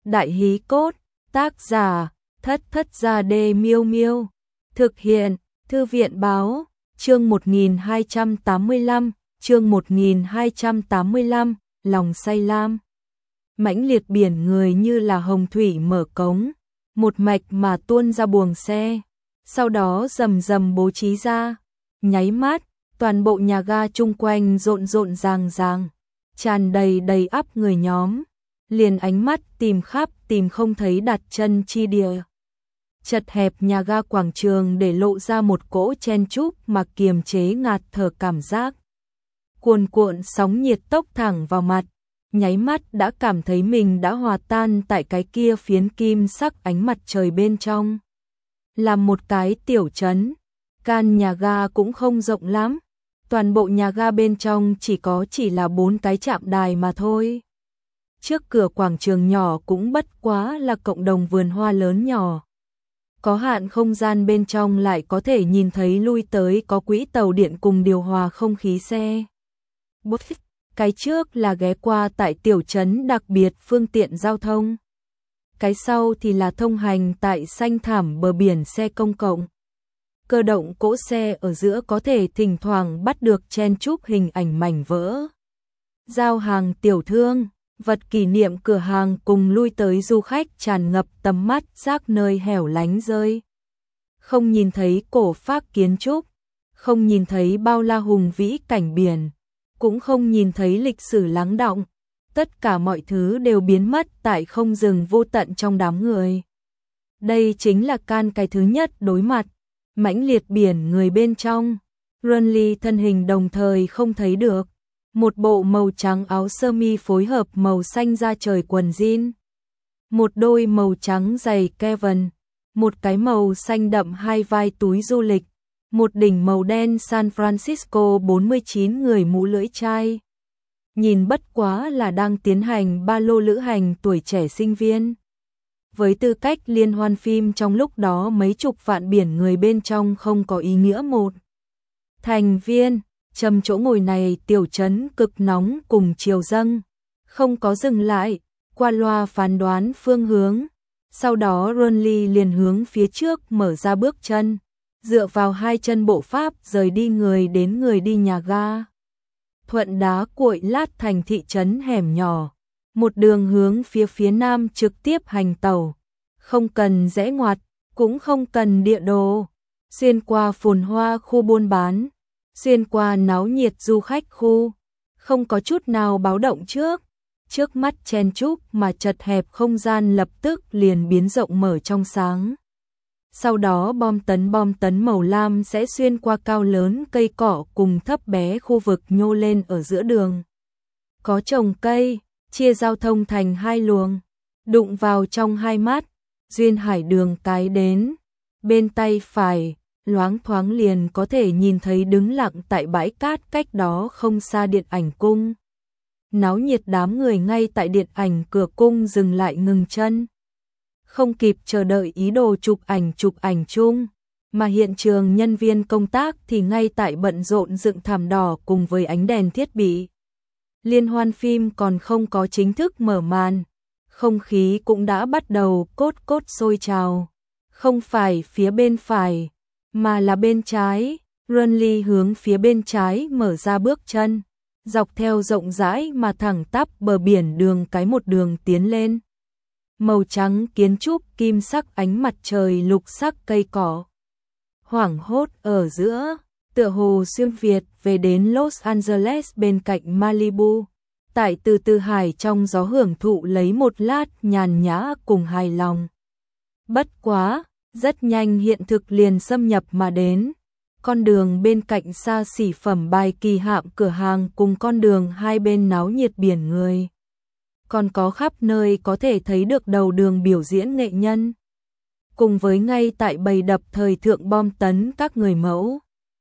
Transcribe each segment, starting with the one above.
Đại hí cốt, tác giả, Thất Thất Gia Đê Miêu Miêu. Thực hiện, Thư viện báo, chương 1285, lòng say lam. Mãnh liệt biển người như là hồng thủy mở cống, một mạch mà tuôn ra buồng xe, sau đó rầm rầm bố trí ra, nháy mắt, toàn bộ nhà ga chung quanh rộn rộn ràng ràng, tràn đầy đầy ắp người nhóm, liền ánh mắt tìm khắp tìm không thấy đặt chân chi địa. Chật hẹp nhà ga quảng trường để lộ ra một cỗ chen chúc mà kiềm chế ngạt thở cảm giác. Cuồn cuộn sóng nhiệt tốc thẳng vào mặt, nháy mắt đã cảm thấy mình đã hòa tan tại cái kia phiến kim sắc ánh mặt trời bên trong. Là một cái tiểu trấn, can nhà ga cũng không rộng lắm, toàn bộ nhà ga bên trong chỉ là 4 cái trạm đài mà thôi. Trước cửa quảng trường nhỏ cũng bất quá là cộng đồng vườn hoa lớn nhỏ. Có hạn không gian bên trong lại có thể nhìn thấy lui tới có quỹ tàu điện cùng điều hòa không khí xe. Cái trước là ghé qua tại tiểu trấn đặc biệt phương tiện giao thông. Cái sau thì là thông hành tại xanh thảm bờ biển xe công cộng. Cơ động cỗ xe ở giữa có thể thỉnh thoảng bắt được chen chúc hình ảnh mảnh vỡ. Giao hàng tiểu thương, vật kỷ niệm cửa hàng cùng lui tới du khách tràn ngập tầm mắt rác nơi hẻo lánh rơi. Không nhìn thấy cổ phác kiến trúc, không nhìn thấy bao la hùng vĩ cảnh biển, cũng không nhìn thấy lịch sử lắng đọng. Tất cả mọi thứ đều biến mất tại không dừng vô tận trong đám người. Đây chính là can cái thứ nhất đối mặt, mãnh liệt biển người bên trong. Runly thân hình đồng thời không thấy được. Một bộ màu trắng áo sơ mi phối hợp màu xanh da trời quần jean. Một đôi màu trắng giày Kevin. Một cái màu xanh đậm hai vai túi du lịch. Một đỉnh màu đen San Francisco 49 người mũ lưỡi chai. Nhìn bất quá là đang tiến hành ba lô lữ hành tuổi trẻ sinh viên. Với tư cách liên hoan phim trong lúc đó mấy chục vạn biển người bên trong không có ý nghĩa một thành viên. Trầm chỗ ngồi này tiểu trấn cực nóng cùng chiều dâng, không có dừng lại, qua loa phán đoán phương hướng. Sau đó Runly liền hướng phía trước mở ra bước chân, dựa vào hai chân bộ pháp rời đi người đến người đi nhà ga. Thuận đá cuội lát thành thị trấn hẻm nhỏ, một đường hướng phía nam trực tiếp hành tàu, không cần rẽ ngoặt, cũng không cần địa đồ, xuyên qua phồn hoa khu buôn bán. Xuyên qua náo nhiệt du khách khu, không có chút nào báo động trước mắt chen chúc mà chật hẹp không gian lập tức liền biến rộng mở trong sáng. Sau đó bom tấn màu lam sẽ xuyên qua cao lớn cây cỏ cùng thấp bé khu vực nhô lên ở giữa đường. Có trồng cây, chia giao thông thành hai luồng, đụng vào trong hai mắt, duyên hải đường cái đến, bên tay phải. Loáng thoáng liền có thể nhìn thấy đứng lặng tại bãi cát cách đó không xa điện ảnh cung. Náo nhiệt đám người ngay tại điện ảnh cửa cung dừng lại ngừng chân. Không kịp chờ đợi ý đồ chụp ảnh chung, mà hiện trường nhân viên công tác thì ngay tại bận rộn dựng thảm đỏ cùng với ánh đèn thiết bị. Liên hoan phim còn không có chính thức mở màn, không khí cũng đã bắt đầu cốt sôi trào. Không phải phía bên phải, mà là bên trái. Runly hướng phía bên trái mở ra bước chân, dọc theo rộng rãi mà thẳng tắp bờ biển đường cái một đường tiến lên. Màu trắng kiến trúc kim sắc ánh mặt trời lục sắc cây cỏ. Hoảng hốt ở giữa, tựa hồ xuyên Việt về đến Los Angeles bên cạnh Malibu. Tại từ hải trong gió hưởng thụ lấy một lát nhàn nhã cùng hài lòng. Bất quá, rất nhanh hiện thực liền xâm nhập mà đến. Con đường bên cạnh xa xỉ phẩm bài kỳ hạm cửa hàng cùng con đường hai bên náo nhiệt biển người. Còn có khắp nơi có thể thấy được đầu đường biểu diễn nghệ nhân. Cùng với ngay tại bầy đập thời thượng bom tấn các người mẫu.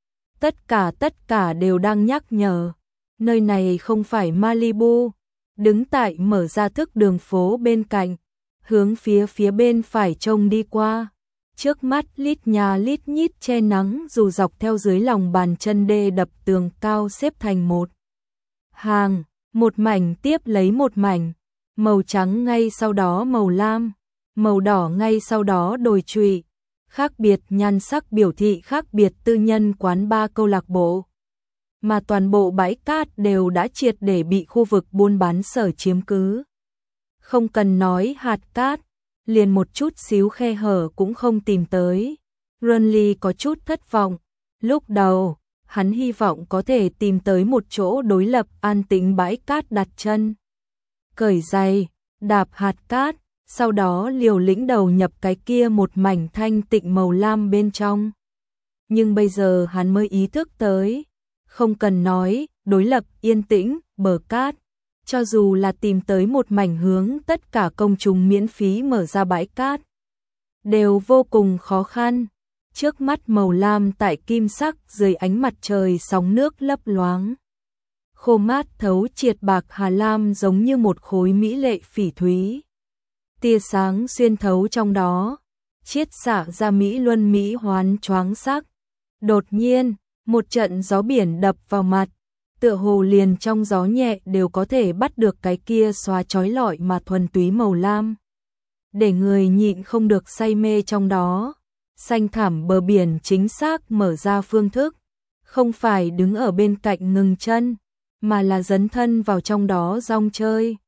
Tất cả đều đang nhắc nhở. Nơi này không phải Malibu. Đứng tại mở ra thức đường phố bên cạnh. Hướng phía bên phải trông đi qua. Trước mắt lít nhà lít nhít che nắng dù dọc theo dưới lòng bàn chân đê đập tường cao xếp thành một hàng, một mảnh tiếp lấy một mảnh. màu trắng ngay sau đó màu lam, màu đỏ ngay sau đó đồi trụy, khác biệt nhan sắc biểu thị khác biệt tư nhân quán bar câu lạc bộ. Mà toàn bộ bãi cát đều đã triệt để bị khu vực buôn bán sở chiếm cứ. Không cần nói hạt cát, liền một chút xíu khe hở cũng không tìm tới. Runley có chút thất vọng. Lúc đầu, hắn hy vọng có thể tìm tới một chỗ đối lập an tĩnh bãi cát đặt chân. Cởi giày, đạp hạt cát, sau đó liều lĩnh đầu nhập cái kia một mảnh thanh tịnh màu lam bên trong. Nhưng bây giờ hắn mới ý thức tới, không cần nói, đối lập yên tĩnh, bờ cát. Cho dù là tìm tới một mảnh hướng tất cả công chúng miễn phí mở ra bãi cát, đều vô cùng khó khăn. Trước mắt màu lam tại kim sắc dưới ánh mặt trời sóng nước lấp loáng. Khô mát thấu triệt bạc hà lam giống như một khối mỹ lệ phỉ thúy. Tia sáng xuyên thấu trong đó, chiết xạ ra mỹ luân mỹ hoán choáng sắc. Đột nhiên, một trận gió biển đập vào mặt, tựa hồ liền trong gió nhẹ đều có thể bắt được cái kia xóa chói lọi mà thuần túy màu lam. Để người nhịn không được say mê trong đó. Xanh thẳm bờ biển chính xác mở ra phương thức, không phải đứng ở bên cạnh ngừng chân, mà là dấn thân vào trong đó rong chơi.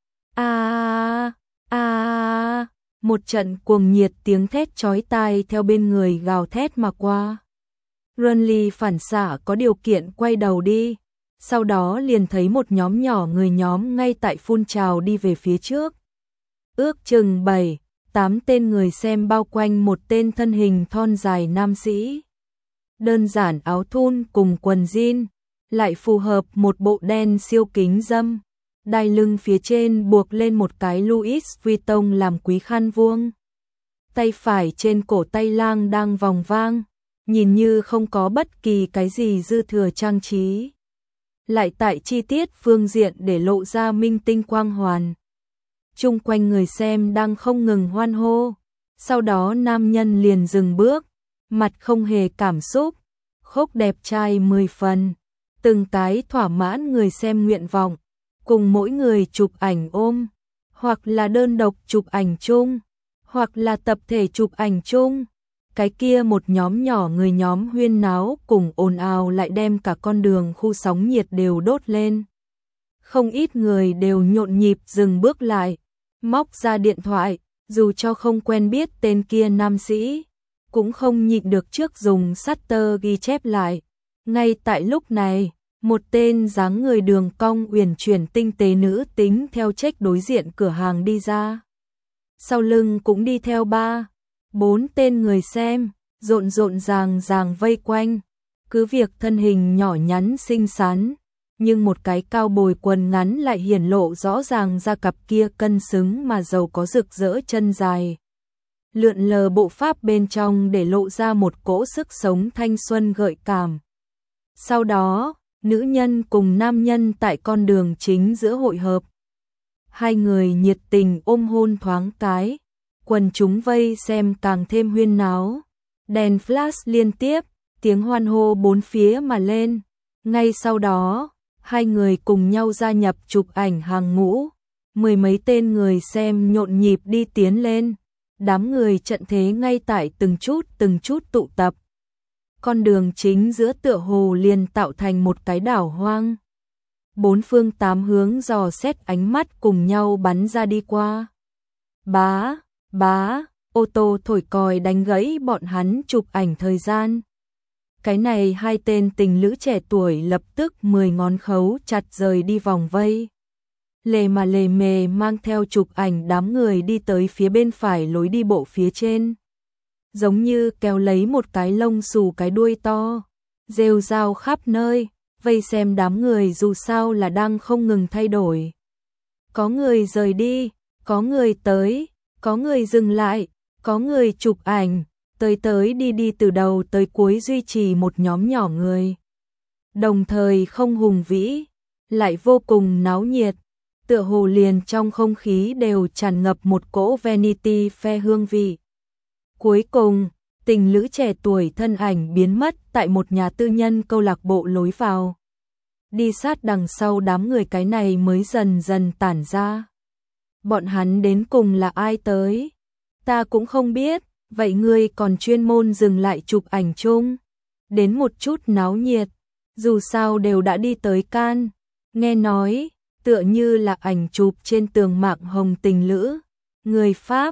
Một trận cuồng nhiệt tiếng thét chói tai theo bên người gào thét mà qua. Runley phản xạ có điều kiện quay đầu đi, sau đó liền thấy một nhóm nhỏ người nhóm ngay tại phun trào đi về phía trước. Ước chừng 7-8 tên người xem bao quanh một tên thân hình thon dài nam sĩ. Đơn giản áo thun cùng quần jean, lại phù hợp một bộ đen siêu kính dâm. Đai lưng phía trên buộc lên một cái Louis Vuitton làm quý khăn vuông. Tay phải trên cổ tay lang đang vòng vang, nhìn như không có bất kỳ cái gì dư thừa trang trí. Lại tại chi tiết phương diện để lộ ra minh tinh quang hoàn. Chung quanh người xem đang không ngừng hoan hô, sau đó nam nhân liền dừng bước, mặt không hề cảm xúc, khốc đẹp trai 10 phần, từng cái thỏa mãn người xem nguyện vọng, cùng mỗi người chụp ảnh ôm, hoặc là đơn độc chụp ảnh chung, hoặc là tập thể chụp ảnh chung. Cái kia một nhóm nhỏ người nhóm huyên náo cùng ồn ào lại đem cả con đường khu sóng nhiệt đều đốt lên. Không ít người đều nhộn nhịp dừng bước lại, móc ra điện thoại, dù cho không quen biết tên kia nam sĩ, cũng không nhịn được trước dùng shutter ghi chép lại. Ngay tại lúc này, một tên dáng người đường cong uyển chuyển tinh tế nữ tính theo check đối diện cửa hàng đi ra. Sau lưng cũng đi theo 3-4 tên người xem, rộn ràng vây quanh. Cứ việc thân hình nhỏ nhắn xinh xắn, nhưng một cái cao bồi quần ngắn lại hiển lộ rõ ràng ra cặp kia cân xứng mà giàu có rực rỡ chân dài. Lượn lờ bộ pháp bên trong để lộ ra một cỗ sức sống thanh xuân gợi cảm. Sau đó, nữ nhân cùng nam nhân tại con đường chính giữa hội hợp. Hai người nhiệt tình ôm hôn thoáng cái, quần chúng vây xem càng thêm huyên náo. Đèn flash liên tiếp, tiếng hoan hô bốn phía mà lên. Ngay sau đó, hai người cùng nhau gia nhập chụp ảnh hàng ngũ. 10 mấy tên người xem nhộn nhịp đi tiến lên. Đám người trận thế ngay tại từng chút tụ tập. Con đường chính giữa tựa hồ liền tạo thành một cái đảo hoang. 4 phương 8 hướng dò xét ánh mắt cùng nhau bắn ra đi qua. Bá, ô tô thổi còi đánh gãy bọn hắn chụp ảnh thời gian. Cái này hai tên tình lữ trẻ tuổi lập tức 10 ngón khấu chặt rời đi vòng vây. Lề mề mang theo chụp ảnh đám người đi tới phía bên phải lối đi bộ phía trên. Giống như kéo lấy một cái lông xù cái đuôi to, rêu rao khắp nơi, vây xem đám người dù sao là đang không ngừng thay đổi. Có người rời đi, có người tới, có người dừng lại, có người chụp ảnh, tới đi từ đầu tới cuối duy trì một nhóm nhỏ người. Đồng thời không hùng vĩ, lại vô cùng náo nhiệt, tựa hồ liền trong không khí đều tràn ngập một cỗ Vanity Fair hương vị. Cuối cùng, tình lữ trẻ tuổi thân ảnh biến mất tại một nhà tư nhân câu lạc bộ lối vào. Đi sát đằng sau đám người cái này mới dần dần tản ra. bọn hắn đến cùng là ai tới? Ta cũng không biết, vậy ngươi còn chuyên môn dừng lại chụp ảnh chung, đến một chút náo nhiệt, dù sao đều đã đi tới Cannes, nghe nói, tựa như là ảnh chụp trên tường mạng hồng tình lữ, người Pháp,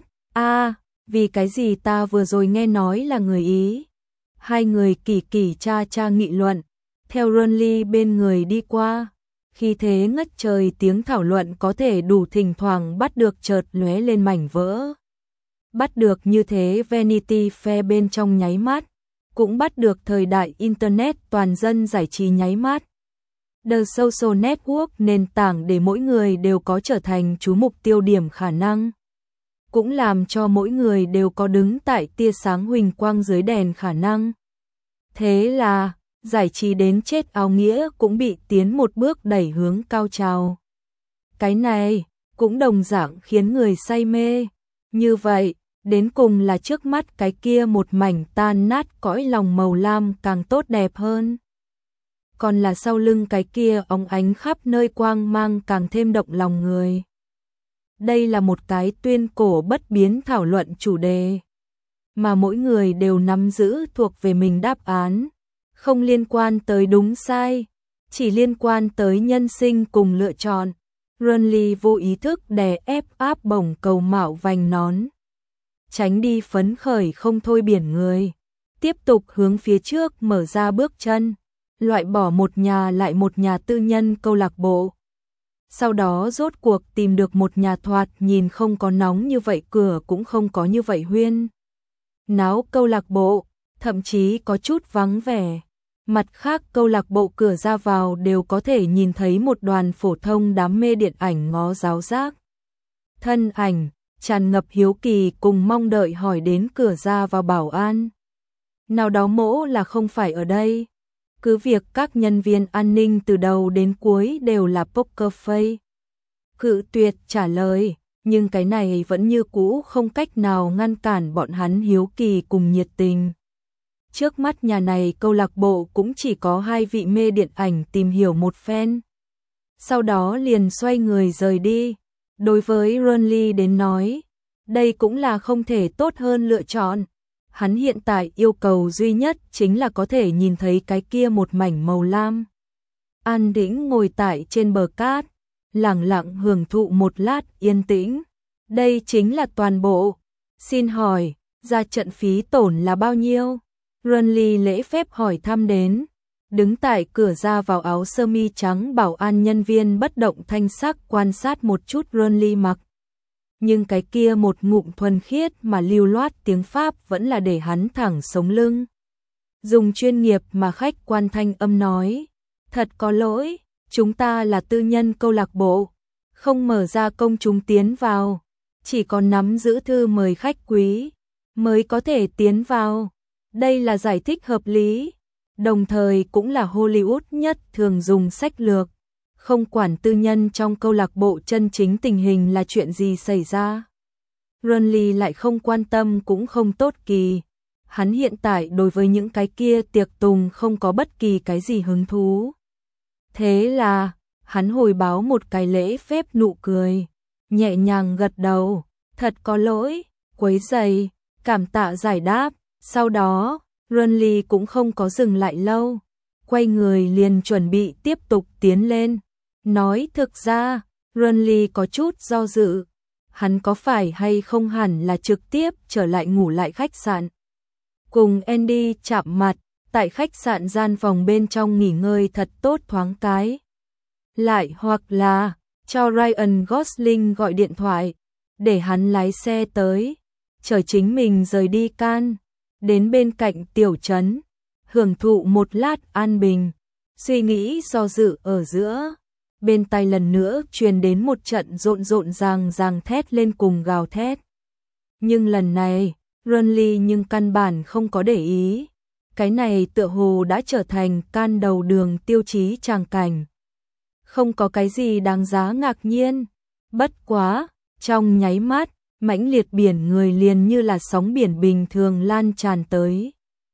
vì cái gì ta vừa rồi nghe nói là người Ý. Hai người kỳ kỳ cha cha nghị luận, theo Ronly bên người đi qua, khi thế ngất trời tiếng thảo luận có thể đủ thỉnh thoảng bắt được chợt lóe lên mảnh vỡ. Bắt được như thế Vanity Fair bên trong nháy mắt, cũng bắt được thời đại Internet toàn dân giải trí nháy mắt. The Social Network nền tảng để mỗi người đều có trở thành chú mục tiêu điểm khả năng, cũng làm cho mỗi người đều có đứng tại tia sáng huỳnh quang dưới đèn khả năng. Thế là, giải trí đến chết áo nghĩa cũng bị tiến một bước đẩy hướng cao trào. Cái này, cũng đồng dạng khiến người say mê. Như vậy, đến cùng là trước mắt cái kia một mảnh tan nát cõi lòng màu lam càng tốt đẹp hơn. Còn là sau lưng cái kia óng ánh khắp nơi quang mang càng thêm động lòng người. Đây là một cái tuyên cổ bất biến thảo luận chủ đề, mà mỗi người đều nắm giữ thuộc về mình đáp án, không liên quan tới đúng sai, chỉ liên quan tới nhân sinh cùng lựa chọn. Ronly vô ý thức đè ép áp bổng cầu mạo vành nón, tránh đi phấn khởi không thôi biển người, tiếp tục hướng phía trước mở ra bước chân, loại bỏ một nhà lại một nhà tư nhân câu lạc bộ. Sau đó rốt cuộc tìm được một nhà thoạt nhìn không có nóng như vậy, cửa cũng không có như vậy huyên náo câu lạc bộ, thậm chí có chút vắng vẻ. Mặt khác câu lạc bộ cửa ra vào đều có thể nhìn thấy một đoàn phổ thông đám mê điện ảnh ngó giáo giác. Thân ảnh, tràn ngập hiếu kỳ cùng mong đợi hỏi đến cửa ra vào bảo an. Nào đó mỗ là không phải ở đây. Cứ việc các nhân viên an ninh từ đầu đến cuối đều là poker face, cự tuyệt trả lời, nhưng cái này vẫn như cũ không cách nào ngăn cản bọn hắn hiếu kỳ cùng nhiệt tình. Trước mắt nhà này câu lạc bộ cũng chỉ có hai vị mê điện ảnh tìm hiểu một phen, sau đó liền xoay người rời đi. Đối với Ronly đến nói, đây cũng là không thể tốt hơn lựa chọn. Hắn hiện tại yêu cầu duy nhất chính là có thể nhìn thấy cái kia một mảnh màu lam. An tĩnh ngồi tại trên bờ cát, lặng lặng hưởng thụ một lát yên tĩnh. Đây chính là toàn bộ. Xin hỏi, ra trận phí tổn là bao nhiêu? Ronly lễ phép hỏi thăm đến. Đứng tại cửa ra vào áo sơ mi trắng bảo an nhân viên bất động thanh sắc quan sát một chút Ronly mặc. Nhưng cái kia một ngụm thuần khiết mà lưu loát tiếng Pháp vẫn là để hắn thẳng sống lưng. Dùng chuyên nghiệp mà khách quan thanh âm nói, thật có lỗi, chúng ta là tư nhân câu lạc bộ, không mở ra công chúng tiến vào, chỉ có nắm giữ thư mời khách quý mới có thể tiến vào. Đây là giải thích hợp lý, đồng thời cũng là Hollywood nhất thường dùng sách lược. Không quản tư nhân trong câu lạc bộ chân chính tình hình là chuyện gì xảy ra. Ronly lại không quan tâm cũng không tốt kỳ. Hắn hiện tại đối với những cái kia tiệc tùng không có bất kỳ cái gì hứng thú. Thế là, hắn hồi báo một cái lễ phép nụ cười, nhẹ nhàng gật đầu, thật có lỗi, quấy rầy, cảm tạ giải đáp. Sau đó, Ronly cũng không có dừng lại lâu, quay người liền chuẩn bị tiếp tục tiến lên. Nói thực ra, Ronly có chút do dự, hắn có phải hay không hẳn là trực tiếp trở lại ngủ lại khách sạn. Cùng Andy chạm mặt, tại khách sạn gian phòng bên trong nghỉ ngơi thật tốt thoáng cái. Lại hoặc là, cho Ryan Gosling gọi điện thoại, để hắn lái xe tới, chở chính mình rời đi Cannes, đến bên cạnh tiểu trấn, hưởng thụ một lát an bình, suy nghĩ do dự ở giữa. Bên tai lần nữa truyền đến một trận rộn rộn ràng thét lên cùng gào thét. Nhưng lần này, Ronly nhưng căn bản không có để ý. Cái này tựa hồ đã trở thành Cannes đầu đường tiêu chí tràng cảnh. Không có cái gì đáng giá ngạc nhiên. Bất quá, trong nháy mắt, mãnh liệt biển người liền như là sóng biển bình thường lan tràn tới.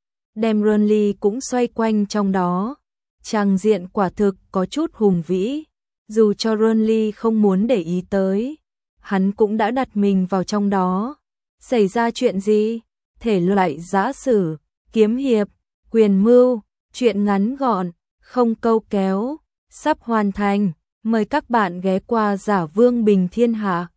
Đem Ronly cũng xoay quanh trong đó. Tràng diện quả thực có chút hùng vĩ. Dù cho Ronly không muốn để ý tới, hắn cũng đã đặt mình vào trong đó. Xảy ra chuyện gì? Thể loại giã sử, kiếm hiệp, quyền mưu, chuyện ngắn gọn, không câu kéo, sắp hoàn thành. Mời các bạn ghé qua Giả Vương Bình Thiên Hạ.